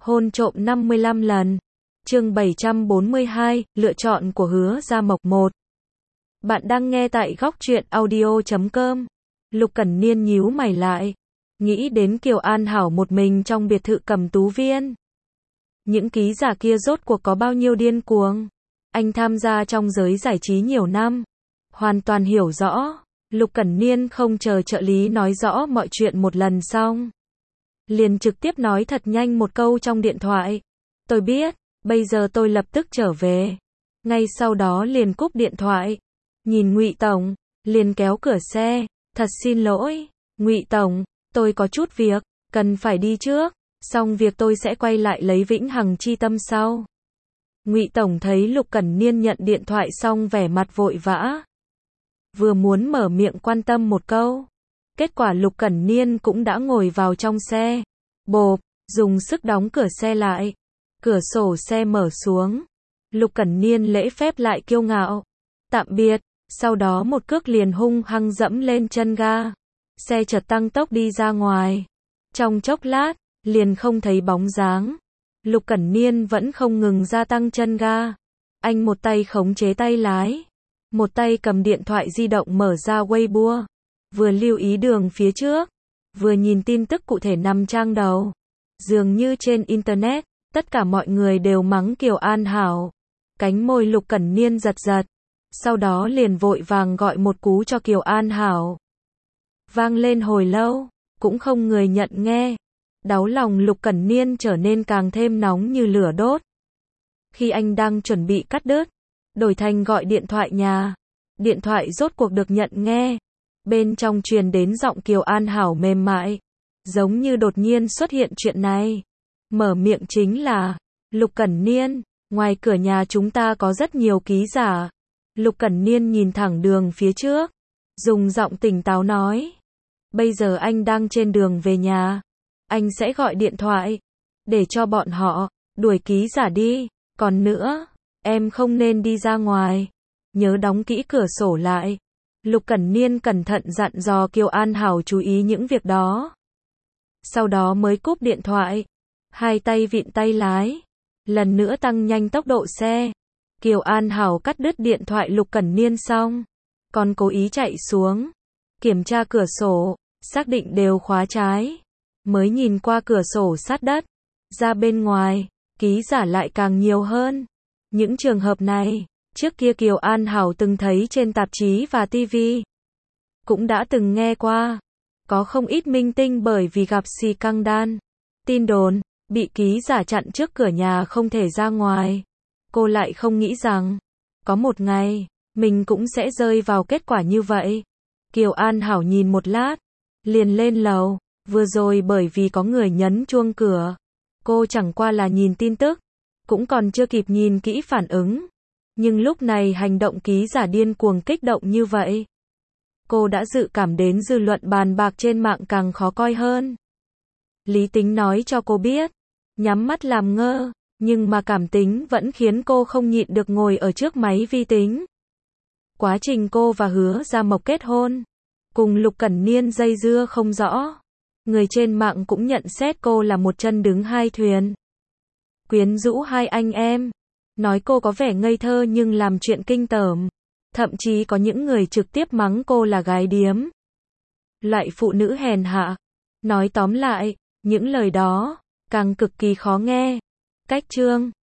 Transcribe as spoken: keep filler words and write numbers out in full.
Hôn trộm năm mươi lăm lần. Chương bảy trăm bốn mươi hai, lựa chọn của Hứa Gia Mộc một. Bạn đang nghe tại góc truyện audio chấm com. Lục Cẩn Niên nhíu mày lại, nghĩ đến Kiều An Hảo một mình trong biệt thự Cẩm Tú Viên. Những ký giả kia rốt cuộc có bao nhiêu điên cuồng? Anh tham gia trong giới giải trí nhiều năm, hoàn toàn hiểu rõ. Lục Cẩn Niên không chờ trợ lý nói rõ mọi chuyện một lần xong, liền trực tiếp nói thật nhanh một câu trong điện thoại. Tôi biết, bây giờ tôi lập tức trở về. Ngay sau đó liền cúp điện thoại. Nhìn Ngụy Tổng, liền kéo cửa xe. Thật xin lỗi, Ngụy Tổng, tôi có chút việc, cần phải đi trước. Xong việc tôi sẽ quay lại lấy Vĩnh Hằng Chi Tâm sau. Ngụy Tổng thấy Lục Cẩn Niên nhận điện thoại xong vẻ mặt vội vã, vừa muốn mở miệng quan tâm một câu, kết quả Lục Cẩn Niên cũng đã ngồi vào trong xe. Bộp, dùng sức đóng cửa xe lại. Cửa sổ xe mở xuống. Lục Cẩn Niên lễ phép lại kiêu ngạo. Tạm biệt. Sau đó một cước liền hung hăng dẫm lên chân ga. Xe chợt tăng tốc đi ra ngoài. Trong chốc lát, liền không thấy bóng dáng. Lục Cẩn Niên vẫn không ngừng gia tăng chân ga. Anh một tay khống chế tay lái, một tay cầm điện thoại di động mở ra Weibo, vừa lưu ý đường phía trước, vừa nhìn tin tức cụ thể nằm trang đầu. Dường như trên internet, tất cả mọi người đều mắng Kiều An Hảo. Cánh môi Lục Cẩn Niên giật giật, sau đó liền vội vàng gọi một cú cho Kiều An Hảo. Vang lên hồi lâu, cũng không người nhận nghe. Đáu lòng Lục Cẩn Niên trở nên càng thêm nóng như lửa đốt. Khi anh đang chuẩn bị cắt đứt, đổi thành gọi điện thoại nhà. Điện thoại rốt cuộc được nhận nghe. Bên trong truyền đến giọng Kiều An Hảo mềm mại, giống như đột nhiên xuất hiện chuyện này. Mở miệng chính là, Lục Cẩn Niên, ngoài cửa nhà chúng ta có rất nhiều ký giả. Lục Cẩn Niên nhìn thẳng đường phía trước, dùng giọng tỉnh táo nói, bây giờ anh đang trên đường về nhà. Anh sẽ gọi điện thoại, để cho bọn họ, đuổi ký giả đi. Còn nữa, em không nên đi ra ngoài. Nhớ đóng kỹ cửa sổ lại. Lục Cẩn Niên cẩn thận dặn dò Kiều An Hảo chú ý những việc đó. Sau đó mới cúp điện thoại. Hai tay vịn tay lái. Lần nữa tăng nhanh tốc độ xe. Kiều An Hảo cắt đứt điện thoại Lục Cẩn Niên xong, còn cố ý chạy xuống, kiểm tra cửa sổ, xác định đều khóa trái. Mới nhìn qua cửa sổ sát đất. Ra bên ngoài, ký giả lại càng nhiều hơn. Những trường hợp này, trước kia Kiều An Hảo từng thấy trên tạp chí và ti vi. Cũng đã từng nghe qua. Có không ít minh tinh bởi vì gặp scandal, tin đồn, bị ký giả chặn trước cửa nhà không thể ra ngoài. Cô lại không nghĩ rằng, có một ngày, mình cũng sẽ rơi vào kết quả như vậy. Kiều An Hảo nhìn một lát, liền lên lầu. Vừa rồi bởi vì có người nhấn chuông cửa, cô chẳng qua là nhìn tin tức, cũng còn chưa kịp nhìn kỹ phản ứng. Nhưng lúc này hành động ký giả điên cuồng kích động như vậy, cô đã dự cảm đến dư luận bàn bạc trên mạng càng khó coi hơn. Lý tính nói cho cô biết, nhắm mắt làm ngơ, nhưng mà cảm tính vẫn khiến cô không nhịn được ngồi ở trước máy vi tính. Quá trình cô và Hứa Gia Mộc kết hôn, cùng Lục Cẩn Niên dây dưa không rõ. Người trên mạng cũng nhận xét cô là một chân đứng hai thuyền, quyến rũ hai anh em, nói cô có vẻ ngây thơ nhưng làm chuyện kinh tởm. Thậm chí có những người trực tiếp mắng cô là gái điếm, loại phụ nữ hèn hạ. Nói tóm lại, những lời đó càng cực kỳ khó nghe. Cách chương